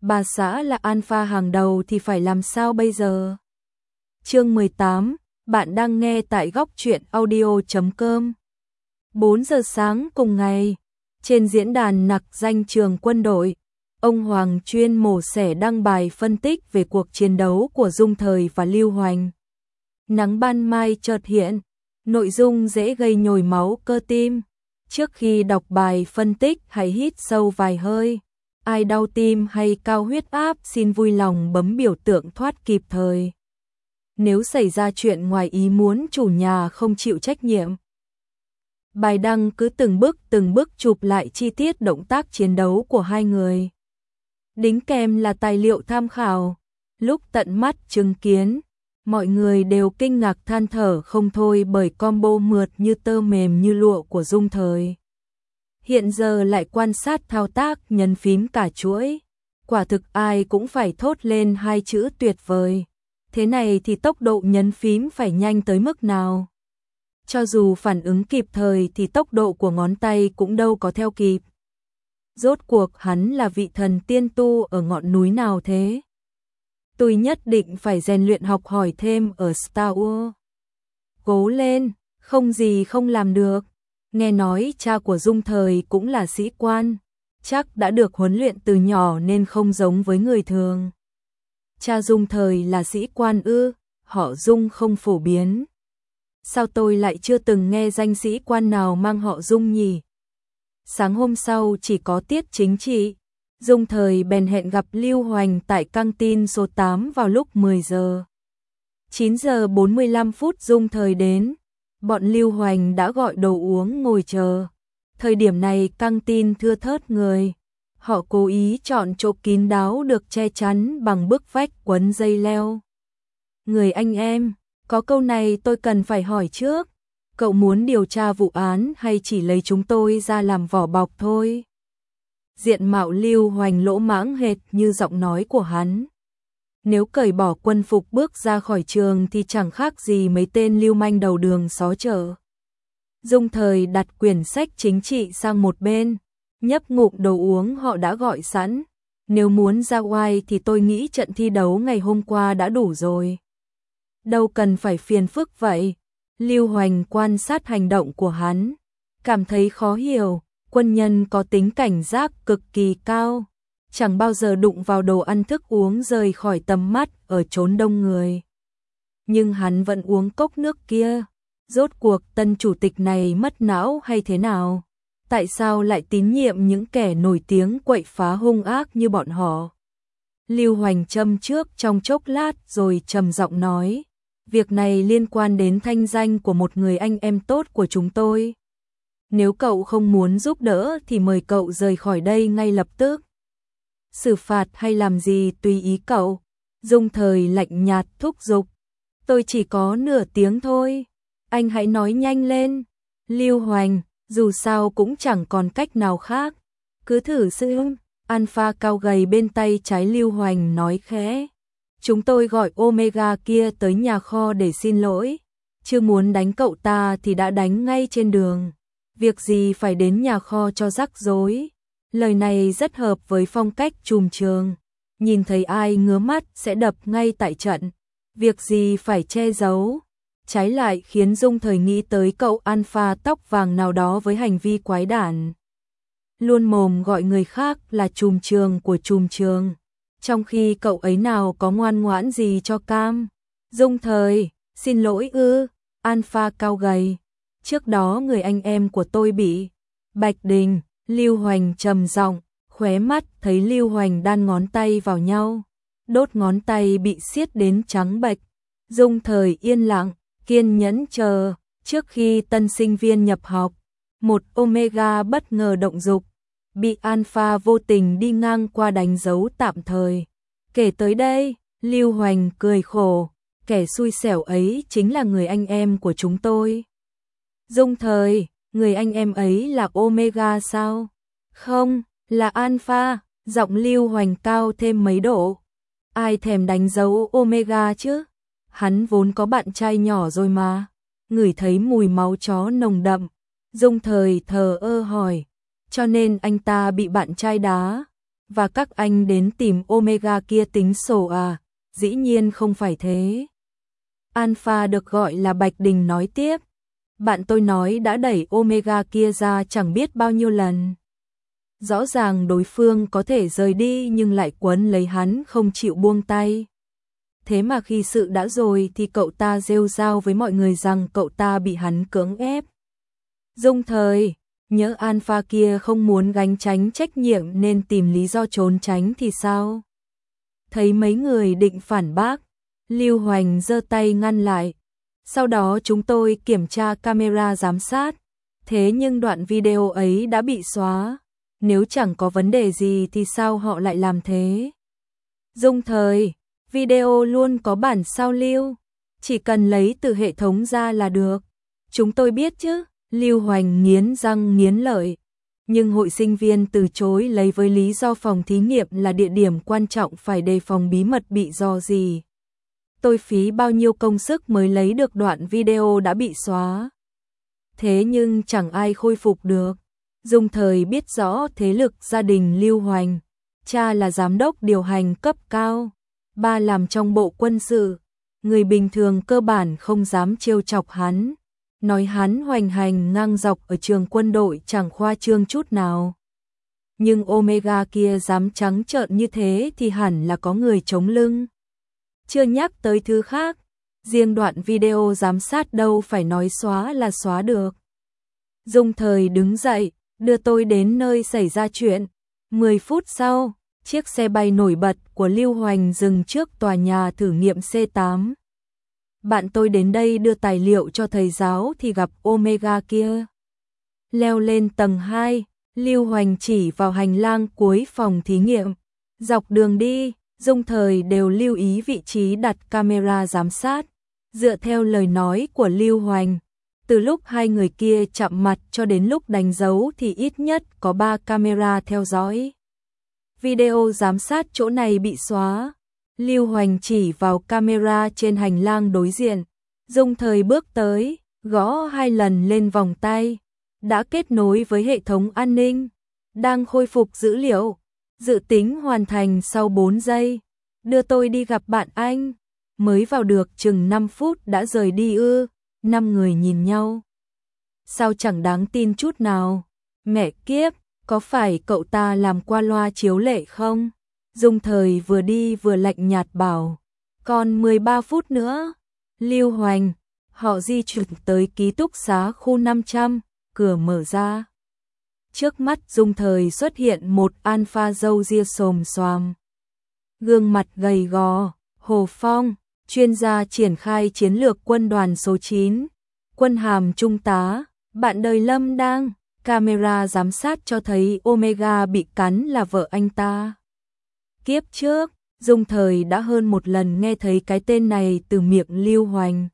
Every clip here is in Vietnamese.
bà xã là alpha hàng đầu thì phải làm sao bây giờ? Chương 18, bạn đang nghe tại góc truyện audio.com. 4 giờ sáng cùng ngày, trên diễn đàn nặc danh trường quân đội, ông Hoàng chuyên mổ xẻ đăng bài phân tích về cuộc chiến đấu của Dung Thời và Lưu Hoành. Nắng ban mai chợt hiện, nội dung dễ gây nhồi máu cơ tim. Trước khi đọc bài phân tích hãy hít sâu vài hơi. Ai đau tim hay cao huyết áp xin vui lòng bấm biểu tượng thoát kịp thời. Nếu xảy ra chuyện ngoài ý muốn chủ nhà không chịu trách nhiệm. Bài đăng cứ từng bước chụp lại chi tiết động tác chiến đấu của hai người. Đính kèm là tài liệu tham khảo. Lúc tận mắt chứng kiến, mọi người đều kinh ngạc than thở không thôi bởi combo mượt như tơ mềm như lụa của Dung Thời. Hiện giờ lại quan sát thao tác nhấn phím cả chuỗi. Quả thực ai cũng phải thốt lên hai chữ tuyệt vời. Thế này thì tốc độ nhấn phím phải nhanh tới mức nào? Cho dù phản ứng kịp thời thì tốc độ của ngón tay cũng đâu có theo kịp. Rốt cuộc hắn là vị thần tiên tu ở ngọn núi nào thế? Tôi nhất định phải rèn luyện học hỏi thêm ở Star Wars. Cố lên, không gì không làm được. Nghe nói cha của Dung Thời cũng là sĩ quan, chắc đã được huấn luyện từ nhỏ nên không giống với người thường. Cha Dung Thời là sĩ quan ư? Họ Dung không phổ biến. Sao tôi lại chưa từng nghe danh sĩ quan nào mang họ Dung nhỉ? Sáng hôm sau chỉ có tiết chính trị, Dung Thời bèn hẹn gặp Lưu Hoành tại căng tin số 8 vào lúc 10 giờ. 9 giờ 45 phút Dung Thời đến, bọn Lưu Hoành đã gọi đồ uống ngồi chờ. Thời điểm này căng tin thưa thớt người, họ cố ý chọn chỗ kín đáo được che chắn bằng bức vách quấn dây leo. Người anh em, có câu này tôi cần phải hỏi trước. Cậu muốn điều tra vụ án hay chỉ lấy chúng tôi ra làm vỏ bọc thôi? Diện mạo Lưu Hoành lỗ mãng hệt như giọng nói của hắn. Nếu cởi bỏ quân phục bước ra khỏi trường thì chẳng khác gì mấy tên lưu manh đầu đường xó chợ. Dung Thời đặt quyển sách chính trị sang một bên, nhấp ngụm đồ uống họ đã gọi sẵn. Nếu muốn ra oai thì tôi nghĩ trận thi đấu ngày hôm qua đã đủ rồi. Đâu cần phải phiền phức vậy. Lưu Hoành quan sát hành động của hắn, cảm thấy khó hiểu. Quân nhân có tính cảnh giác cực kỳ cao, chẳng bao giờ đụng vào đồ ăn thức uống rời khỏi tầm mắt ở chốn đông người. Nhưng hắn vẫn uống cốc nước kia. Rốt cuộc tân chủ tịch này mất não hay thế nào? Tại sao lại tín nhiệm những kẻ nổi tiếng quậy phá hung ác như bọn họ? Lưu Hoành châm trước trong chốc lát rồi trầm giọng nói, việc này liên quan đến thanh danh của một người anh em tốt của chúng tôi. Nếu cậu không muốn giúp đỡ thì mời cậu rời khỏi đây ngay lập tức. Xử phạt hay làm gì tùy ý cậu. Dung Thời lạnh nhạt thúc giục. Tôi chỉ có nửa tiếng thôi. Anh hãy nói nhanh lên. Lưu Hoành, dù sao cũng chẳng còn cách nào khác. Cứ thử xem. Alpha cao gầy bên tay trái Lưu Hoành nói khẽ. Chúng tôi gọi Omega kia tới nhà kho để xin lỗi. Chưa muốn đánh cậu ta thì đã đánh ngay trên đường. Việc gì phải đến nhà kho cho rắc rối. Lời này rất hợp với phong cách trùm trường. Nhìn thấy ai ngứa mắt sẽ đập ngay tại trận. Việc gì phải che giấu. Trái lại khiến Dung Thời nghĩ tới cậu alpha tóc vàng nào đó với hành vi quái đản. Luôn mồm gọi người khác là trùm trường của trùm trường. Trong khi cậu ấy nào có ngoan ngoãn gì cho cam. Dung Thời, xin lỗi ư? Alpha cao gầy. Trước đó người anh em của tôi bị Bạch Đình. Lưu Hoành trầm giọng, khóe mắt thấy Lưu Hoành đan ngón tay vào nhau. Đốt ngón tay bị siết đến trắng bệch. Dung Thời yên lặng, kiên nhẫn chờ. Trước khi tân sinh viên nhập học, một Omega bất ngờ động dục, bị Alpha vô tình đi ngang qua đánh dấu tạm thời. Kể tới đây, Lưu Hoành cười khổ, kẻ xui xẻo ấy chính là người anh em của chúng tôi. Dung Thời, người anh em ấy là Omega sao? Không, là Alpha. Giọng Lưu Hoành cao thêm mấy độ. Ai thèm đánh dấu Omega chứ? Hắn vốn có bạn trai nhỏ rồi mà. Ngửi thấy mùi máu chó nồng đậm. Dung Thời thờ ơ hỏi. Cho nên anh ta bị bạn trai đá. và các anh đến tìm Omega kia tính sổ à? Dĩ nhiên không phải thế. Alpha được gọi là Bạch Đình nói tiếp. Bạn tôi nói đã đẩy Omega kia ra chẳng biết bao nhiêu lần. Rõ ràng đối phương có thể rời đi nhưng lại quấn lấy hắn không chịu buông tay. Thế mà khi sự đã rồi thì cậu ta rêu rao với mọi người rằng cậu ta bị hắn cưỡng ép. Dung Thời, nhỡ Alpha kia không muốn gánh tránh trách nhiệm nên tìm lý do trốn tránh thì sao? Thấy mấy người định phản bác, Lưu Hoành giơ tay ngăn lại. Sau đó chúng tôi kiểm tra camera giám sát, thế nhưng đoạn video ấy đã bị xóa. Nếu chẳng có vấn đề gì thì sao họ lại làm thế? Dung Thời, video luôn có bản sao lưu, chỉ cần lấy từ hệ thống ra là được. Chúng tôi biết chứ, Lưu Hoành nghiến răng nghiến lợi. Nhưng hội sinh viên từ chối lấy với lý do phòng thí nghiệm là địa điểm quan trọng phải đề phòng bí mật bị dò gì. Tôi phí bao nhiêu công sức mới lấy được đoạn video đã bị xóa. Thế nhưng chẳng ai khôi phục được. Dung Thời biết rõ thế lực gia đình Lưu Hoành. Cha là giám đốc điều hành cấp cao, ba làm trong bộ quân sự. Người bình thường cơ bản không dám trêu chọc hắn. Nói hắn hoành hành ngang dọc ở trường quân đội chẳng khoa trương chút nào. Nhưng Omega kia dám trắng trợn như thế thì hẳn là có người chống lưng. Chưa nhắc tới thứ khác, riêng đoạn video giám sát đâu phải nói xóa là xóa được. Dung Thời đứng dậy, đưa tôi đến nơi xảy ra chuyện. 10 phút sau, chiếc xe bay nổi bật của Lưu Hoành dừng trước tòa nhà thử nghiệm C8. Bạn tôi đến đây đưa tài liệu cho thầy giáo thì gặp Omega kia. Leo lên tầng 2, Lưu Hoành chỉ vào hành lang cuối phòng thí nghiệm. Dọc đường đi, Dung Thời đều lưu ý vị trí đặt camera giám sát. Dựa theo lời nói của Lưu Hoành, từ lúc hai người kia chạm mặt cho đến lúc đánh dấu thì ít nhất có 3 camera theo dõi. Video giám sát chỗ này bị xóa. Lưu Hoành chỉ vào camera trên hành lang đối diện. Dung Thời bước tới, gõ 2 lần lên vòng tay. Đã kết nối với hệ thống an ninh. Đang khôi phục dữ liệu. Dự tính hoàn thành sau 4 giây. Đưa tôi đi gặp bạn anh. Mới vào được chừng 5 phút đã rời đi ư? 5 người nhìn nhau. Sao chẳng đáng tin chút nào? Mẹ kiếp, có phải cậu ta làm qua loa chiếu lệ không? Dung Thời vừa đi vừa lạnh nhạt bảo. Còn 13 phút nữa. Lưu Hoành, họ di chuyển tới ký túc xá khu 500, cửa mở ra. Trước mắt Dung Thời xuất hiện một alpha râu ria xồm xoàm. Gương mặt gầy gò, Hồ Phong, chuyên gia triển khai chiến lược quân đoàn số 9, quân hàm trung tá, bạn đời Lâm đang, camera giám sát cho thấy Omega bị cắn là vợ anh ta. Kiếp trước, Dung Thời đã hơn một lần nghe thấy cái tên này từ miệng Lưu Hoành.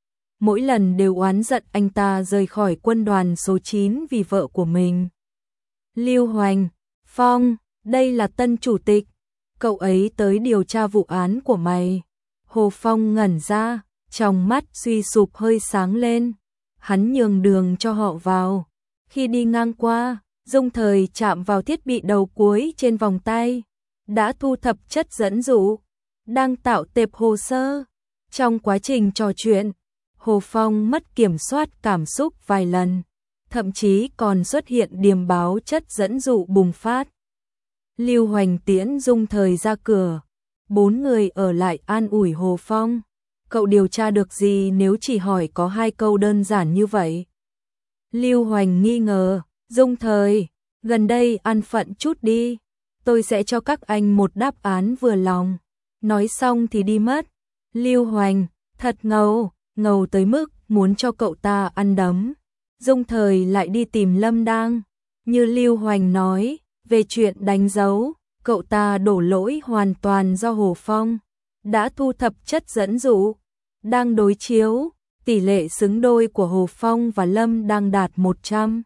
Mỗi lần đều oán giận anh ta rời khỏi quân đoàn số 9 vì vợ của mình. Lưu Hoành, Phong, đây là tân chủ tịch, cậu ấy tới điều tra vụ án của mày. Hồ Phong ngẩn ra, trong mắt suy sụp hơi sáng lên. Hắn nhường đường cho họ vào. Khi đi ngang qua, Dung Thời chạm vào thiết bị đầu cuối trên vòng tay. Đã thu thập chất dẫn dụ, đang tạo tệp hồ sơ. Trong quá trình trò chuyện, Hồ Phong mất kiểm soát cảm xúc vài lần, thậm chí còn xuất hiện điềm báo chất dẫn dụ bùng phát. Lưu Hoành tiễn Dung Thời ra cửa, 4 người ở lại an ủi Hồ Phong. Cậu điều tra được gì nếu chỉ hỏi có 2 câu đơn giản như vậy? Lưu Hoành nghi ngờ, Dung Thời, gần đây ăn phận chút đi. Tôi sẽ cho các anh một đáp án vừa lòng. Nói xong thì đi mất. Lưu Hoành, thật ngầu, ngầu tới mức muốn cho cậu ta ăn đấm. Dung Thời lại đi tìm Lâm Đang. Như Lưu Hoành nói, về chuyện đánh dấu, cậu ta đổ lỗi hoàn toàn do Hồ Phong. Đã thu thập chất dẫn dụ, đang đối chiếu, tỷ lệ xứng đôi của Hồ Phong và Lâm đang đạt 100.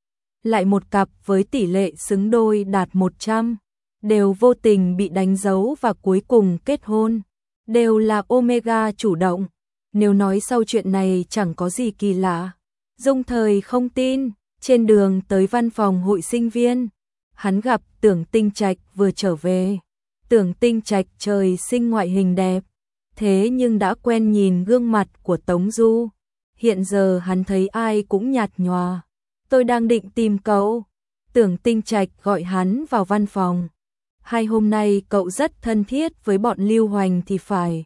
Lại một cặp với tỷ lệ xứng đôi đạt 100. Đều vô tình bị đánh dấu và cuối cùng kết hôn. Đều là Omega chủ động. Nếu nói sau chuyện này chẳng có gì kỳ lạ. Dung Thời không tin. Trên đường tới văn phòng hội sinh viên, hắn gặp Tưởng Tinh Trạch vừa trở về. Tưởng Tinh Trạch trời sinh ngoại hình đẹp, thế nhưng đã quen nhìn gương mặt của Tống Du. Hiện giờ hắn thấy ai cũng nhạt nhòa. Tôi đang định tìm cậu. Tưởng Tinh Trạch gọi hắn vào văn phòng. Hai hôm nay cậu rất thân thiết với bọn Lưu Hoành thì phải.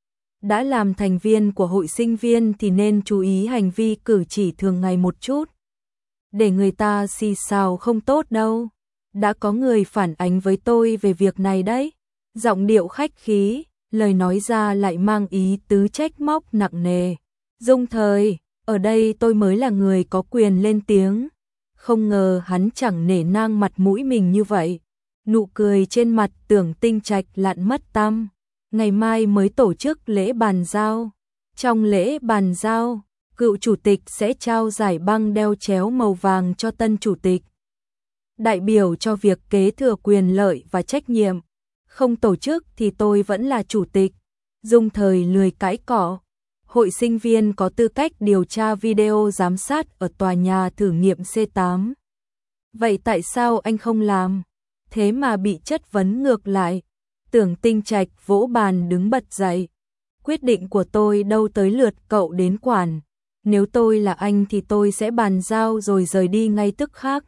Đã làm thành viên của hội sinh viên thì nên chú ý hành vi cử chỉ thường ngày một chút. Để người ta xì xào không tốt đâu. Đã có người phản ánh với tôi về việc này đấy. Giọng điệu khách khí, lời nói ra lại mang ý tứ trách móc nặng nề. Dung Thời, ở đây tôi mới là người có quyền lên tiếng. Không ngờ hắn chẳng nể nang mặt mũi mình như vậy. Nụ cười trên mặt Tưởng Tinh Trạch lặn mất tăm. Ngày mai mới tổ chức lễ bàn giao. Trong lễ bàn giao, cựu chủ tịch sẽ trao giải băng đeo chéo màu vàng cho tân chủ tịch. Đại biểu cho việc kế thừa quyền lợi và trách nhiệm. Không tổ chức thì tôi vẫn là chủ tịch. Dung Thời lười cãi cọ. Hội sinh viên có tư cách điều tra video giám sát ở tòa nhà thử nghiệm C8. Vậy tại sao anh không làm? Thế mà bị chất vấn ngược lại. Tưởng Tinh Trạch vỗ bàn đứng bật dậy. Quyết định của tôi đâu tới lượt cậu đến quản. Nếu tôi là anh thì tôi sẽ bàn giao rồi rời đi ngay tức khắc.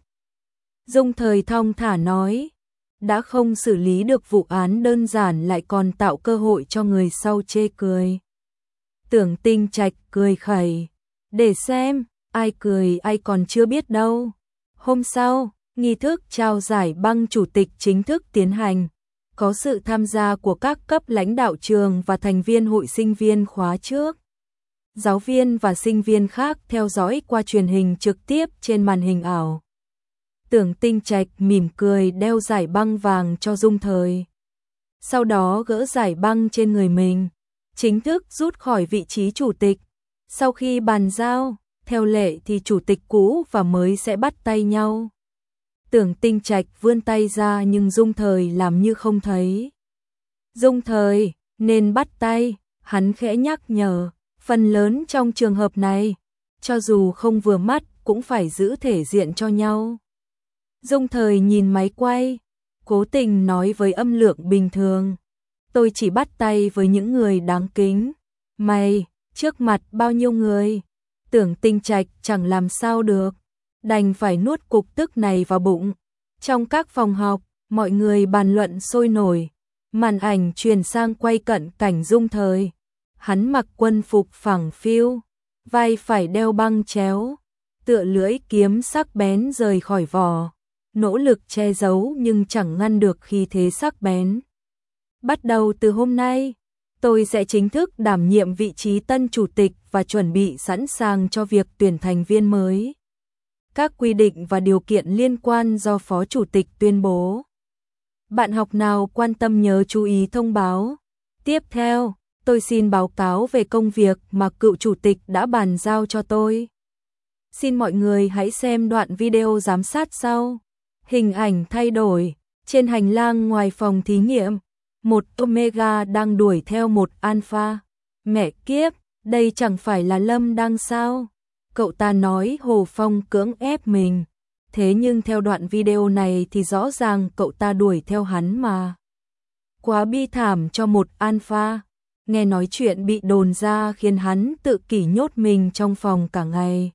Dung Thời thong thả nói. Đã không xử lý được vụ án đơn giản lại còn tạo cơ hội cho người sau chê cười. Tưởng Tinh Trạch cười khẩy. Để xem, ai cười ai còn chưa biết đâu. Hôm sau, nghi thức trao giải băng chủ tịch chính thức tiến hành. Có sự tham gia của các cấp lãnh đạo trường và thành viên hội sinh viên khóa trước. Giáo viên và sinh viên khác theo dõi qua truyền hình trực tiếp trên màn hình ảo. Tưởng Tinh Trạch mỉm cười đeo giải băng vàng cho Dung Thời. Sau đó gỡ giải băng trên người mình, chính thức rút khỏi vị trí chủ tịch. Sau khi bàn giao, theo lệ thì chủ tịch cũ và mới sẽ bắt tay nhau. Tưởng Tinh Trạch vươn tay ra nhưng Dung Thời làm như không thấy. Dung Thời, nên bắt tay, hắn khẽ nhắc nhở. Phần lớn trong trường hợp này, cho dù không vừa mắt cũng phải giữ thể diện cho nhau. Dung Thời nhìn máy quay, cố tình nói với âm lượng bình thường. Tôi chỉ bắt tay với những người đáng kính. Mày, trước mặt bao nhiêu người? Tưởng Tinh Trạch chẳng làm sao được, đành phải nuốt cục tức này vào bụng. Trong các phòng học, mọi người bàn luận sôi nổi. Màn ảnh truyền sang quay cận cảnh Dung Thời. Hắn mặc quân phục phẳng phiu, vai phải đeo băng chéo, tựa lưỡi kiếm sắc bén rời khỏi vỏ, nỗ lực che giấu nhưng chẳng ngăn được khí thế sắc bén. Bắt đầu từ hôm nay, tôi sẽ chính thức đảm nhiệm vị trí tân chủ tịch và chuẩn bị sẵn sàng cho việc tuyển thành viên mới. Các quy định và điều kiện liên quan do Phó Chủ tịch tuyên bố. Bạn học nào quan tâm nhớ chú ý thông báo. Tiếp theo, tôi xin báo cáo về công việc mà cựu chủ tịch đã bàn giao cho tôi. Xin mọi người hãy xem đoạn video giám sát sau. Hình ảnh thay đổi, trên hành lang ngoài phòng thí nghiệm, một Omega đang đuổi theo một Alpha. Mẹ kiếp, đây chẳng phải là Lâm Đăng sao? Cậu ta nói Hồ Phong cưỡng ép mình. Thế nhưng theo đoạn video này thì rõ ràng cậu ta đuổi theo hắn mà. Quá bi thảm cho một Alpha. Nghe nói chuyện bị đồn ra khiến hắn tự kỷ nhốt mình trong phòng cả ngày.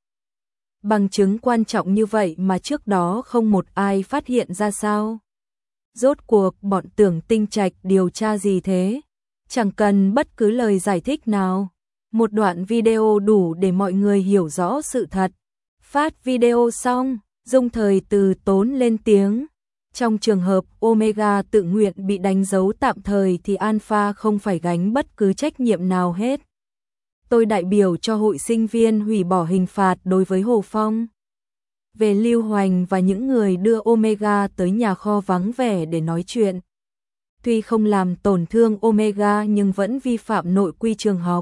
Bằng chứng quan trọng như vậy mà trước đó không một ai phát hiện ra sao? Rốt cuộc bọn Tưởng Tinh Trạch điều tra gì thế? Chẳng cần bất cứ lời giải thích nào. Một đoạn video đủ để mọi người hiểu rõ sự thật. Phát video xong, Dung Thời từ tốn lên tiếng. Trong trường hợp Omega tự nguyện bị đánh dấu tạm thời thì Alpha không phải gánh bất cứ trách nhiệm nào hết. Tôi đại biểu cho hội sinh viên hủy bỏ hình phạt đối với Hồ Phong. Về Lưu Hoành và những người đưa Omega tới nhà kho vắng vẻ để nói chuyện. Tuy không làm tổn thương Omega nhưng vẫn vi phạm nội quy trường học.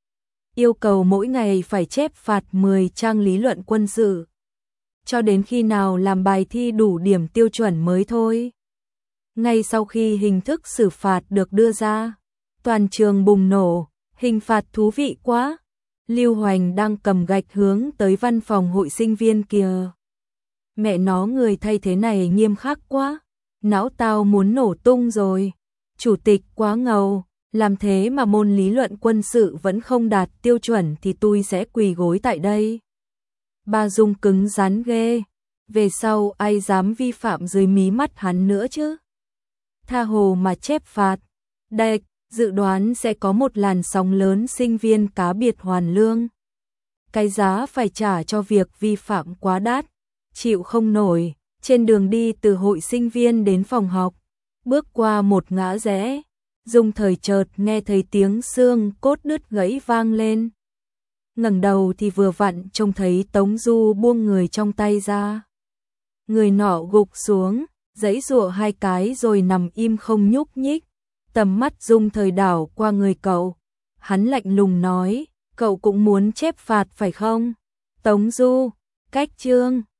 Yêu cầu mỗi ngày phải chép phạt 10 trang lý luận quân sự. Cho đến khi nào làm bài thi đủ điểm tiêu chuẩn mới thôi. Ngay sau khi hình thức xử phạt được đưa ra, toàn trường bùng nổ, hình phạt thú vị quá. Lưu Hoành đang cầm gạch hướng tới văn phòng hội sinh viên kìa. Mẹ nó, người thay thế này nghiêm khắc quá, não tao muốn nổ tung rồi. Chủ tịch quá ngầu, làm thế mà môn lý luận quân sự vẫn không đạt tiêu chuẩn thì tôi sẽ quỳ gối tại đây. Bà Dung cứng rắn ghê, về sau ai dám vi phạm dưới mí mắt hắn nữa chứ. Tha hồ mà chép phạt. Đây, dự đoán sẽ có một làn sóng lớn sinh viên cá biệt hoàn lương. Cái giá phải trả cho việc vi phạm quá đắt, chịu không nổi. Trên đường đi từ hội sinh viên đến phòng học, bước qua một ngã rẽ, Dung thời chợt nghe thấy tiếng xương cốt đứt gãy vang lên. Ngẩng đầu thì vừa vặn trông thấy Tống Du buông người trong tay ra. Người nọ gục xuống, giãy giụa hai cái rồi nằm im không nhúc nhích. Tầm mắt Dung thời đảo qua người cậu. Hắn lạnh lùng nói, cậu cũng muốn chép phạt phải không? Tống Du, cách chương